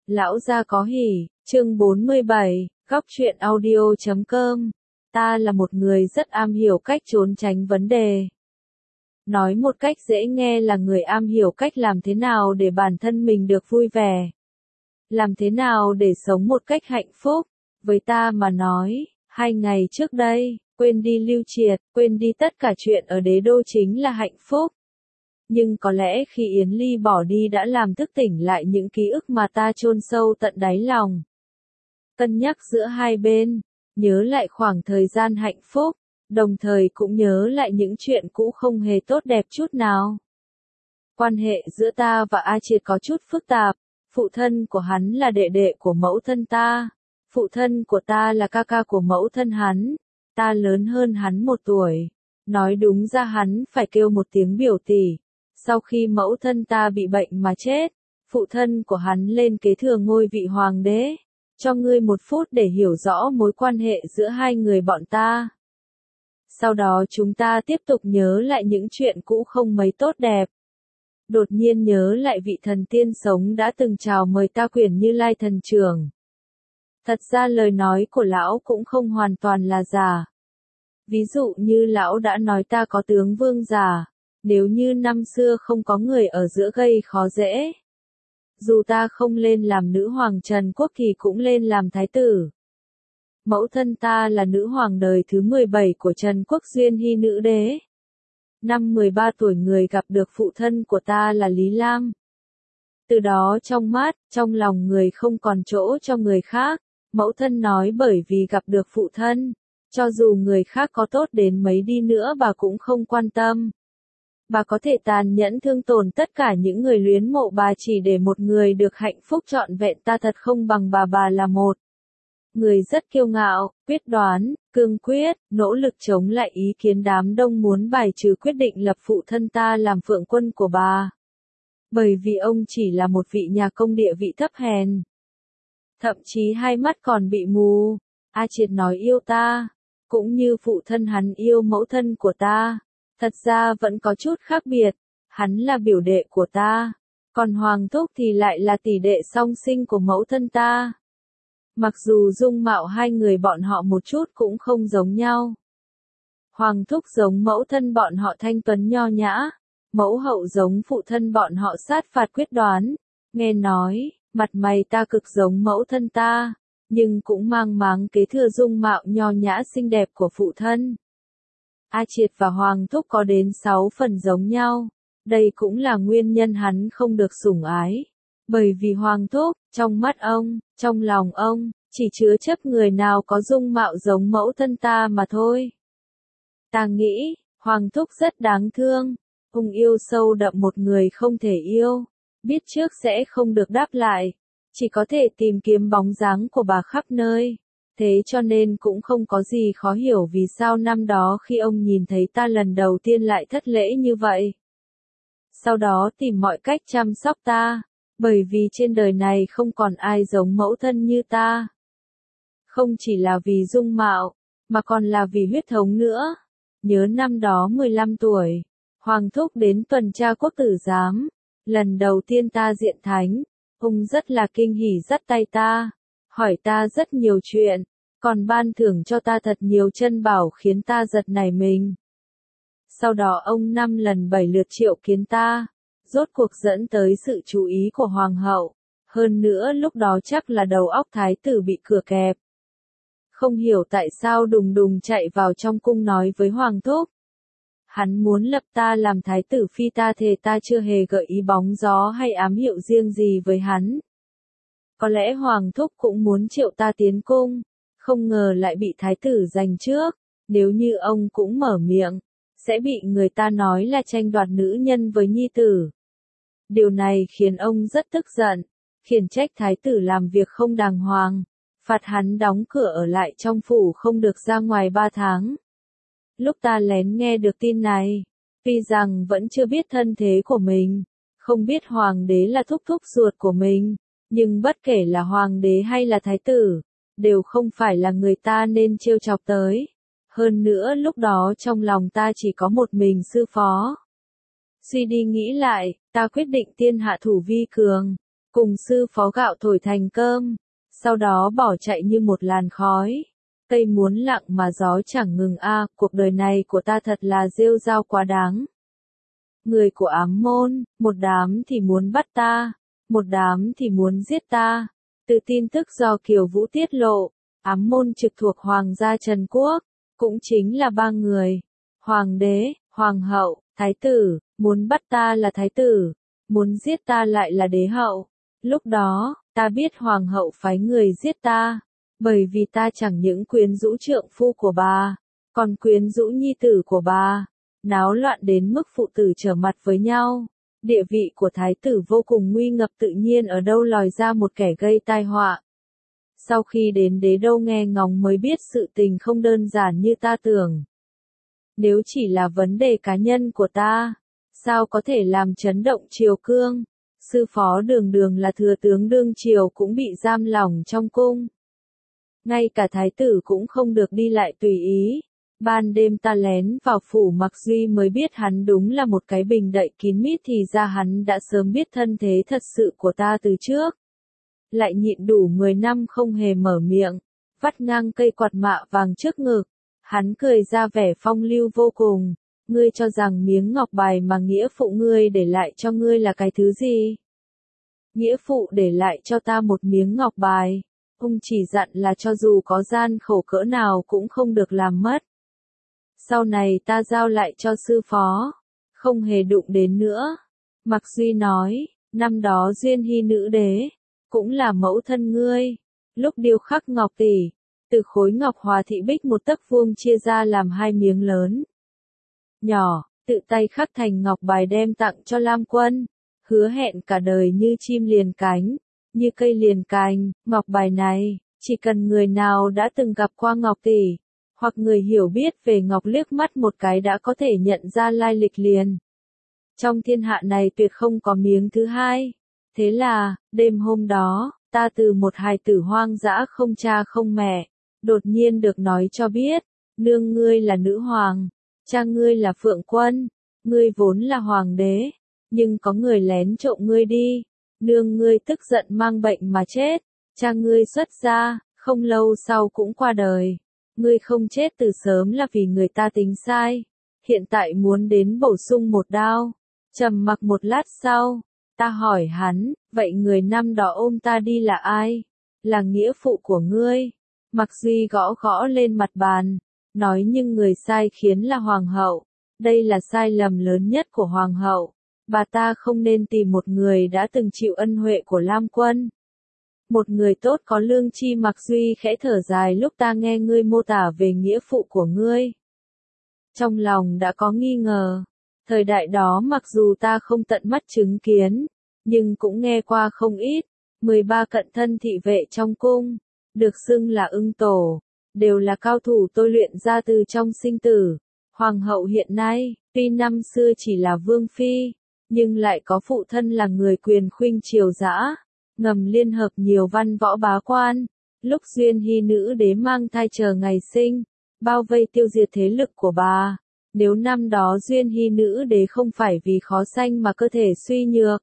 Lão gia có hỉ, chương 47, góc truyện audio.com. Ta là một người rất am hiểu cách trốn tránh vấn đề. Nói một cách dễ nghe là người am hiểu cách làm thế nào để bản thân mình được vui vẻ. Làm thế nào để sống một cách hạnh phúc. Với ta mà nói, 2 ngày trước đây, quên đi Lưu Triệt, quên đi tất cả chuyện ở đế đô chính là hạnh phúc. Nhưng có lẽ khi Yến Ly bỏ đi đã làm thức tỉnh lại những ký ức mà ta chôn sâu tận đáy lòng. Cân nhắc giữa hai bên, nhớ lại khoảng thời gian hạnh phúc, đồng thời cũng nhớ lại những chuyện cũ không hề tốt đẹp chút nào. Quan hệ giữa ta và A Triệt có chút phức tạp, phụ thân của hắn là đệ đệ của mẫu thân ta, phụ thân của ta là ca ca của mẫu thân hắn, ta lớn hơn hắn 1 tuổi. Nói đúng ra hắn phải kêu một tiếng biểu tỷ. Sau khi mẫu thân ta bị bệnh mà chết, phụ thân của hắn lên kế thừa ngôi vị hoàng đế. Cho ngươi 1 phút để hiểu rõ mối quan hệ giữa hai người bọn ta. Sau đó chúng ta tiếp tục nhớ lại những chuyện cũ không mấy tốt đẹp. Đột nhiên nhớ lại vị thần tiên sống đã từng chào mời ta quyền Như Lai thần trưởng. Thật ra lời nói của lão cũng không hoàn toàn là giả. Ví dụ như lão đã nói ta có tướng vương giả. Nếu như năm xưa không có người ở giữa gây khó dễ. Dù ta không lên làm nữ hoàng Trần Quốc thì cũng lên làm thái tử. Mẫu thân ta là nữ hoàng đời thứ 17 của Trần Quốc Duyên Hy nữ đế. Năm 13 tuổi người gặp được phụ thân của ta là Lý Lam. Từ đó trong mắt, trong lòng người không còn chỗ cho người khác. Mẫu thân nói bởi vì gặp được phụ thân, cho dù người khác có tốt đến mấy đi nữa bà cũng không quan tâm. Bà có thể tàn nhẫn thương tổn tất cả những người luyến mộ bà chỉ để một người được hạnh phúc trọn vẹn. Ta thật không bằng bà là một người rất kiêu ngạo, quyết đoán, cương quyết, nỗ lực chống lại ý kiến đám đông muốn bài trừ quyết định lập phụ thân ta làm phượng quân của bà. Bởi vì ông chỉ là một vị nhà công địa vị thấp hèn. Thậm chí 2 mắt còn bị mù. A Triệt nói yêu ta, cũng như phụ thân hắn yêu mẫu thân của ta. Thật ra vẫn có chút khác biệt, hắn là biểu đệ của ta, còn Hoàng Thúc thì lại là tỷ đệ song sinh của mẫu thân ta. Mặc dù dung mạo hai người bọn họ một chút cũng không giống nhau. Hoàng Thúc giống mẫu thân bọn họ thanh tuấn nho nhã, mẫu hậu giống phụ thân bọn họ sát phạt quyết đoán. Nghe nói, mặt mày ta cực giống mẫu thân ta, nhưng cũng mang máng kế thừa dung mạo nho nhã xinh đẹp của phụ thân. A Triệt và Hoàng Thúc có đến 6 phần giống nhau. Đây cũng là nguyên nhân hắn không được sủng ái. Bởi vì Hoàng Thúc, trong mắt ông, trong lòng ông, chỉ chứa chấp người nào có dung mạo giống mẫu thân ta mà thôi. Ta nghĩ, Hoàng Thúc rất đáng thương. Ông yêu sâu đậm một người không thể yêu. Biết trước sẽ không được đáp lại. Chỉ có thể tìm kiếm bóng dáng của bà khắp nơi. Thế cho nên cũng không có gì khó hiểu vì sao năm đó khi ông nhìn thấy ta lần đầu tiên lại thất lễ như vậy. Sau đó tìm mọi cách chăm sóc ta, bởi vì trên đời này không còn ai giống mẫu thân như ta. Không chỉ là vì dung mạo, mà còn là vì huyết thống nữa. Nhớ năm đó 15 tuổi, Hoàng Thúc đến tuần tra quốc tử giám. Lần đầu tiên ta diện thánh, ông rất là kinh hỉ dắt tay ta. Hỏi ta rất nhiều chuyện, còn ban thưởng cho ta thật nhiều chân bảo khiến ta giật nảy mình. Sau đó ông 5 lần 7 lượt triệu kiến ta, rốt cuộc dẫn tới sự chú ý của hoàng hậu. Hơn nữa lúc đó chắc là đầu óc thái tử bị cửa kẹp. Không hiểu tại sao đùng đùng chạy vào trong cung nói với Hoàng Thúc. Hắn muốn lập ta làm thái tử phi, ta thề ta chưa hề gợi ý bóng gió hay ám hiệu riêng gì với hắn. Có lẽ Hoàng Thúc cũng muốn triệu ta tiến cung, không ngờ lại bị thái tử giành trước. Nếu như ông cũng mở miệng, sẽ bị người ta nói là tranh đoạt nữ nhân với nhi tử. Điều này khiến ông rất tức giận, khiển trách thái tử làm việc không đàng hoàng, phạt hắn đóng cửa ở lại trong phủ không được ra ngoài 3 tháng. Lúc ta lén nghe được tin này, tuy rằng vẫn chưa biết thân thế của mình, không biết hoàng đế là thúc thúc ruột của mình. Nhưng bất kể là hoàng đế hay là thái tử, đều không phải là người ta nên trêu chọc tới. Hơn nữa lúc đó trong lòng ta chỉ có một mình sư phó. Suy đi nghĩ lại, ta quyết định tiên hạ thủ vi cường. cùng sư phó gạo thổi thành cơm, sau đó bỏ chạy như một làn khói. Cây muốn lặng mà gió chẳng ngừng cuộc đời này của ta thật là rêu rao quá đáng. Người của ám môn, một đám thì muốn bắt ta, một đám thì muốn giết ta. Từ tin tức do Kiều Vũ tiết lộ, ám môn trực thuộc Hoàng gia Trần Quốc, cũng chính là 3 người. Hoàng đế, hoàng hậu, thái tử, muốn bắt ta là thái tử, muốn giết ta lại là đế hậu. Lúc đó, ta biết hoàng hậu phái người giết ta, bởi vì ta chẳng những quyến rũ trượng phu của bà, còn quyến rũ nhi tử của bà, náo loạn đến mức phụ tử trở mặt với nhau. Địa vị của thái tử vô cùng nguy ngập, tự nhiên ở đâu lòi ra một kẻ gây tai họa. Sau khi đến đế đô nghe ngóng mới biết sự tình không đơn giản như ta tưởng. Nếu chỉ là vấn đề cá nhân của ta, sao có thể làm chấn động triều cương? Sư phó Đường Đường là thừa tướng đương triều cũng bị giam lỏng trong cung. Ngay cả thái tử cũng không được đi lại tùy ý. Ban đêm ta lén vào phủ Mặc Duy mới biết hắn đúng là một cái bình đậy kín mít, thì ra hắn đã sớm biết thân thế thật sự của ta từ trước. Lại nhịn đủ 10 năm không hề mở miệng, vắt ngang cây quạt mạ vàng trước ngực. Hắn cười ra vẻ phong lưu vô cùng. Ngươi cho rằng miếng ngọc bài mà nghĩa phụ ngươi để lại cho ngươi là cái thứ gì? Nghĩa phụ để lại cho ta một miếng ngọc bài. Ông chỉ dặn là cho dù có gian khổ cỡ nào cũng không được làm mất. Sau này ta giao lại cho sư phó, không hề đụng đến nữa. Mặc Duy nói, năm đó Duyên Hy nữ đế, cũng là mẫu thân ngươi. Lúc điêu khắc ngọc tỷ, từ khối ngọc hòa thị bích 1 tấc vuông chia ra làm 2 miếng lớn nhỏ, tự tay khắc thành ngọc bài đem tặng cho Lam Quân, hứa hẹn cả đời như chim liền cánh, như cây liền cành. Ngọc bài này, chỉ cần người nào đã từng gặp qua ngọc tỷ, hoặc người hiểu biết về ngọc liếc mắt một cái đã có thể nhận ra lai lịch liền. Trong thiên hạ này tuyệt không có miếng thứ hai. Thế là, đêm hôm đó, ta từ một hài tử hoang dã không cha không mẹ, đột nhiên được nói cho biết, nương ngươi là nữ hoàng, cha ngươi là Phượng Quân, ngươi vốn là hoàng đế, nhưng có người lén trộm ngươi đi, nương ngươi tức giận mang bệnh mà chết, cha ngươi xuất gia, không lâu sau cũng qua đời. Ngươi không chết từ sớm là vì người ta tính sai, hiện tại muốn đến bổ sung một đao. Trầm mặc một lát sau, ta hỏi hắn, vậy người năm đó ôm ta đi là ai? Là nghĩa phụ của ngươi. Mặc Duy gõ gõ lên mặt bàn, nói nhưng người sai khiến là hoàng hậu. Đây là sai lầm lớn nhất của hoàng hậu. Bà ta không nên tìm một người đã từng chịu ân huệ của Lam Quân. Một người tốt có lương tri. Mặc Duy khẽ thở dài lúc ta nghe ngươi mô tả về nghĩa phụ của ngươi. Trong lòng đã có nghi ngờ. Thời đại đó mặc dù ta không tận mắt chứng kiến, nhưng cũng nghe qua không ít. 13 cận thân thị vệ trong cung, được xưng là ưng tổ, đều là cao thủ tôi luyện ra từ trong sinh tử. Hoàng hậu hiện nay, tuy năm xưa chỉ là vương phi, nhưng lại có phụ thân là người quyền khuynh triều dã, ngầm liên hợp nhiều văn võ bá quan. Lúc Duyên Hy nữ đế mang thai chờ ngày sinh, bao vây tiêu diệt thế lực của bà. Nếu năm đó Duyên Hy nữ đế không phải vì khó sanh mà cơ thể suy nhược,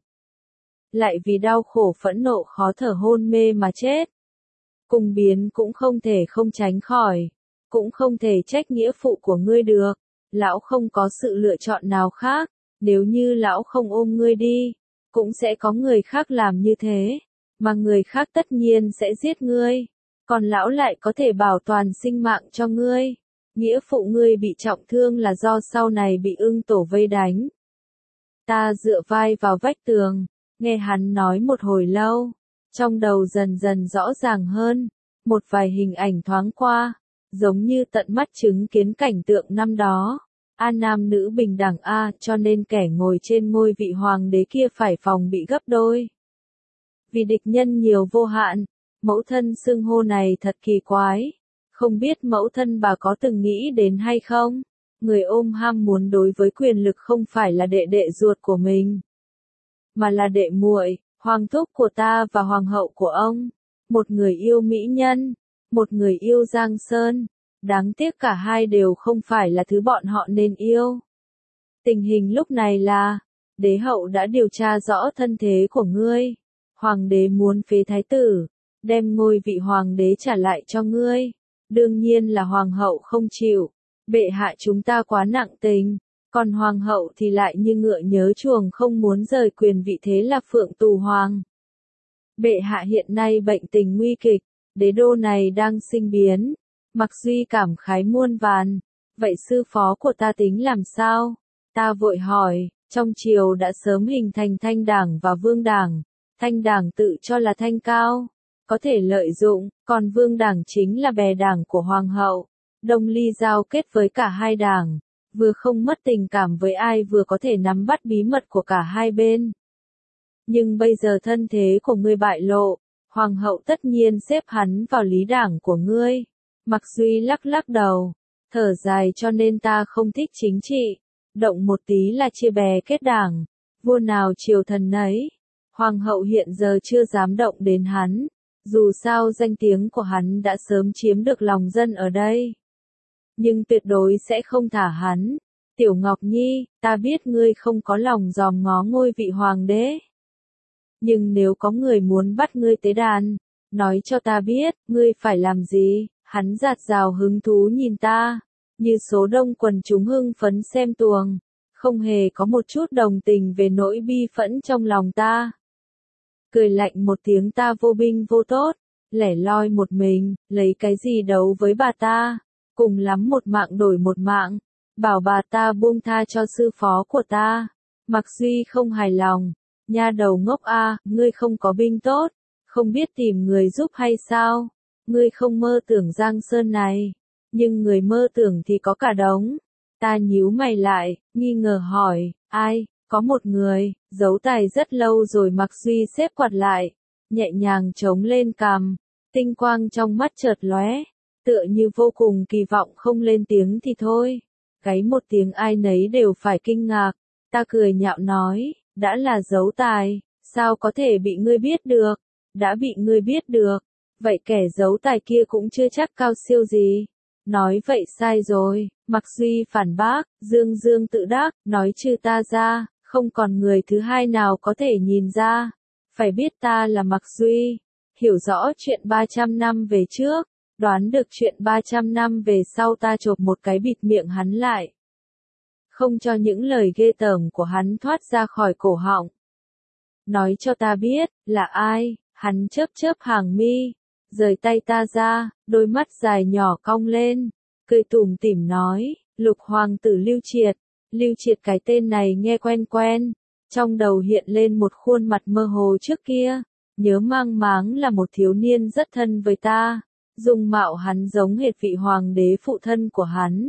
lại vì đau khổ phẫn nộ khó thở hôn mê mà chết, cùng biến cũng không thể không tránh khỏi, cũng không thể trách nghĩa phụ của ngươi được. Lão không có sự lựa chọn nào khác, nếu như lão không ôm ngươi đi, cũng sẽ có người khác làm như thế, mà người khác tất nhiên sẽ giết ngươi, còn lão lại có thể bảo toàn sinh mạng cho ngươi. Nghĩa phụ ngươi bị trọng thương là do sau này bị ưng tổ vây đánh. Ta dựa vai vào vách tường, nghe hắn nói một hồi lâu, trong đầu dần dần rõ ràng hơn, một vài hình ảnh thoáng qua, giống như tận mắt chứng kiến cảnh tượng năm đó. Nam nữ bình đẳng cho nên kẻ ngồi trên ngôi vị hoàng đế kia phải phòng bị gấp đôi. Vì địch nhân nhiều vô hạn, mẫu thân xưng hô này thật kỳ quái. Không biết mẫu thân bà có từng nghĩ đến hay không? Người ôm ham muốn đối với quyền lực không phải là đệ đệ ruột của mình, mà là đệ muội, hoàng thúc của ta và hoàng hậu của ông. Một người yêu mỹ nhân, một người yêu Giang Sơn. Đáng tiếc cả hai đều không phải là thứ bọn họ nên yêu. Tình hình lúc này là, đế hậu đã điều tra rõ thân thế của ngươi. Hoàng đế muốn phế thái tử, đem ngôi vị hoàng đế trả lại cho ngươi. Đương nhiên là hoàng hậu không chịu. Bệ hạ chúng ta quá nặng tình, còn hoàng hậu thì lại như ngựa nhớ chuồng không muốn rời quyền vị, thế là phượng tù hoàng. Bệ hạ hiện nay bệnh tình nguy kịch, đế đô này đang sinh biến. Mặc Duy cảm khái muôn vàn. Vậy sư phó của ta tính làm sao? Ta vội hỏi, trong triều đã sớm hình thành Thanh đảng và Vương đảng. Thanh đảng tự cho là thanh cao, có thể lợi dụng, còn Vương đảng chính là bè đảng của hoàng hậu. Đông ly giao kết với cả hai đảng, vừa không mất tình cảm với ai vừa có thể nắm bắt bí mật của cả hai bên. Nhưng bây giờ thân thế của ngươi bại lộ, hoàng hậu tất nhiên xếp hắn vào lý đảng của ngươi. Mặc Duy lắc lắc đầu, thở dài, cho nên ta không thích chính trị, động một tí là chia bè kết đảng, vua nào triều thần nấy. Hoàng hậu hiện giờ chưa dám động đến hắn, dù sao danh tiếng của hắn đã sớm chiếm được lòng dân ở đây. Nhưng tuyệt đối sẽ không thả hắn. Tiểu Ngọc Nhi, ta biết ngươi không có lòng dòm ngó ngôi vị hoàng đế. Nhưng nếu có người muốn bắt ngươi tế đàn, nói cho ta biết, ngươi phải làm gì? Hắn dạt dào hứng thú nhìn ta, như số đông quần chúng hưng phấn xem tuồng, không hề có một chút đồng tình về nỗi bi phẫn trong lòng ta. Cười lạnh một tiếng, ta vô binh vô tốt, lẻ loi một mình, lấy cái gì đấu với bà ta, cùng lắm một mạng đổi một mạng, bảo bà ta buông tha cho sư phó của ta. Mặc Duy không hài lòng, nha đầu ngốc a, ngươi không có binh tốt, không biết tìm người giúp hay sao? Ngươi không mơ tưởng Giang Sơn này, nhưng người mơ tưởng thì có cả đống. Ta nhíu mày lại, nghi ngờ hỏi, ai? Có một người, giấu tài rất lâu rồi. Mặc Duy xếp quạt lại, nhẹ nhàng chống lên cằm, tinh quang trong mắt chợt lóe, tựa như vô cùng kỳ vọng. Không lên tiếng thì thôi, gáy một tiếng ai nấy đều phải kinh ngạc. Ta cười nhạo nói, đã là giấu tài, sao có thể bị ngươi biết được? Đã bị ngươi biết được, vậy kẻ giấu tài kia cũng chưa chắc cao siêu gì. Nói vậy sai rồi, Mặc Duy phản bác, dương dương tự đắc, nói trừ ta ra, không còn người thứ hai nào có thể nhìn ra. Phải biết ta là Mặc Duy, hiểu rõ chuyện 300 năm về trước, đoán được chuyện 300 năm về sau. Ta chộp một cái bịt miệng hắn lại, không cho những lời ghê tởm của hắn thoát ra khỏi cổ họng. Nói cho ta biết, là ai? Hắn chớp chớp hàng mi, rời tay ta ra, đôi mắt dài nhỏ cong lên, cười tủm tỉm nói, Lục hoàng tử Lưu Triệt. Lưu Triệt, cái tên này nghe quen quen, trong đầu hiện lên một khuôn mặt mơ hồ trước kia, nhớ mang máng là một thiếu niên rất thân với ta, dung mạo hắn giống hệt vị hoàng đế phụ thân của hắn.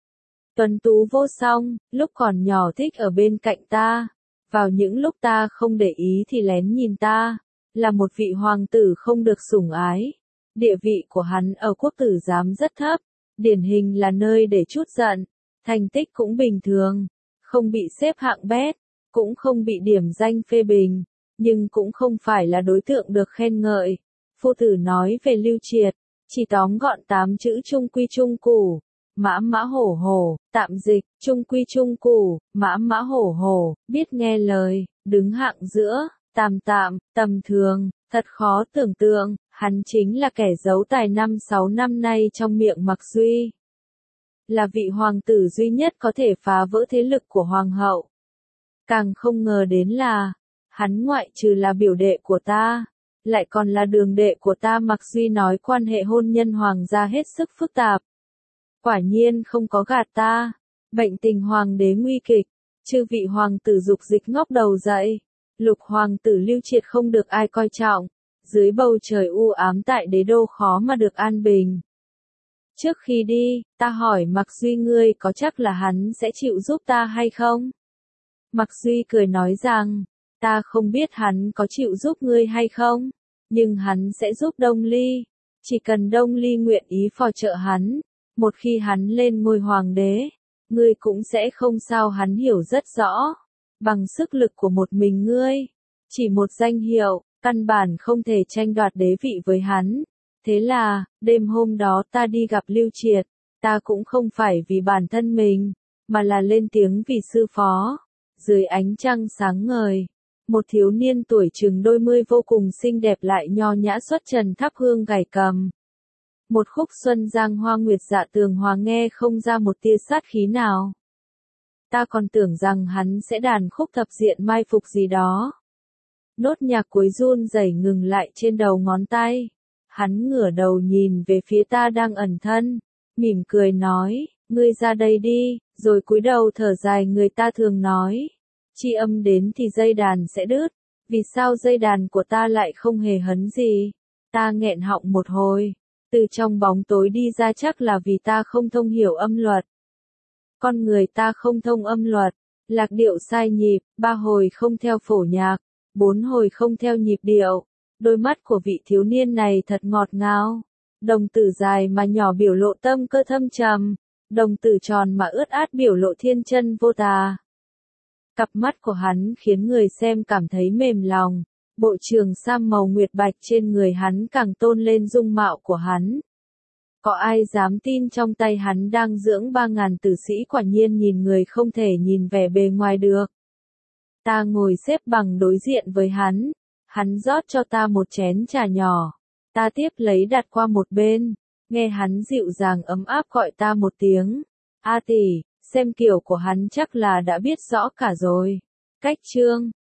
Tuấn tú vô song, lúc còn nhỏ thích ở bên cạnh ta, vào những lúc ta không để ý thì lén nhìn ta, là một vị hoàng tử không được sủng ái. Địa vị của hắn ở quốc tử giám rất thấp, điển hình là nơi để trút giận, thành tích cũng bình thường, không bị xếp hạng bét, cũng không bị điểm danh phê bình, nhưng cũng không phải là đối tượng được khen ngợi. Phu tử nói về Lưu Triệt, chỉ tóm gọn 8 chữ: trung quy trung củ, mã mã hổ hổ. Tạm dịch, trung quy trung củ, mã mã hổ hổ, biết nghe lời, đứng hạng giữa, tạm tạm, tầm thường. Thật khó tưởng tượng, hắn chính là kẻ giấu tài 5-6 năm nay trong miệng Mặc Duy. Là vị hoàng tử duy nhất có thể phá vỡ thế lực của hoàng hậu. Càng không ngờ đến là, hắn ngoại trừ là biểu đệ của ta, lại còn là đường đệ của ta. Mặc Duy nói quan hệ hôn nhân hoàng gia hết sức phức tạp. Quả nhiên không có gạt ta. Bệnh tình hoàng đế nguy kịch, chư vị hoàng tử dục dịch ngóc đầu dậy. Lục hoàng tử Lưu Triệt không được ai coi trọng, dưới bầu trời u ám tại đế đô khó mà được an bình. Trước khi đi, ta hỏi Mặc Duy, ngươi có chắc là hắn sẽ chịu giúp ta hay không? Mặc Duy cười nói rằng, ta không biết hắn có chịu giúp ngươi hay không, nhưng hắn sẽ giúp Đông Ly. Chỉ cần Đông Ly nguyện ý phò trợ hắn, một khi hắn lên ngôi hoàng đế, ngươi cũng sẽ không sao. Hắn hiểu rất rõ, bằng sức lực của một mình ngươi, chỉ một danh hiệu, căn bản không thể tranh đoạt đế vị với hắn. Thế là, đêm hôm đó ta đi gặp Lưu Triệt, ta cũng không phải vì bản thân mình, mà là lên tiếng vì sư phó. Dưới ánh trăng sáng ngời, Một thiếu niên tuổi chừng đôi mươi vô cùng xinh đẹp lại nho nhã xuất trần thắp hương gảy cầm. Một khúc xuân giang hoa nguyệt dạ tường hòa nghe không ra một tia sát khí nào. Ta còn tưởng rằng hắn sẽ đàn khúc thập diện mai phục gì đó. Nốt nhạc cuối run rẩy ngừng lại trên đầu ngón tay. Hắn ngửa đầu nhìn về phía ta đang ẩn thân, mỉm cười nói, ngươi ra đây đi, rồi cúi đầu thở dài. Người ta thường nói, chi âm đến thì dây đàn sẽ đứt, vì sao dây đàn của ta lại không hề hấn gì? Ta nghẹn họng một hồi, từ trong bóng tối đi ra chắc là vì ta không thông hiểu âm luật. Con người ta không thông âm luật, lạc điệu sai nhịp, 3 hồi không theo phổ nhạc, 4 hồi không theo nhịp điệu. Đôi mắt của vị thiếu niên này thật ngọt ngào, đồng tử dài mà nhỏ biểu lộ tâm cơ thâm trầm, đồng tử tròn mà ướt át biểu lộ thiên chân vô tà. Cặp mắt của hắn khiến người xem cảm thấy mềm lòng, bộ trường sam màu nguyệt bạch trên người hắn càng tôn lên dung mạo của hắn. Có ai dám tin trong tay hắn đang dưỡng 3.000 tử sĩ, quả nhiên nhìn người không thể nhìn vẻ bề ngoài được. Ta ngồi xếp bằng đối diện với hắn, hắn rót cho ta một chén trà nhỏ, ta tiếp lấy đặt qua một bên, nghe hắn dịu dàng ấm áp gọi ta một tiếng, A tỷ, xem kiểu của hắn chắc là đã biết rõ cả rồi. Cách chương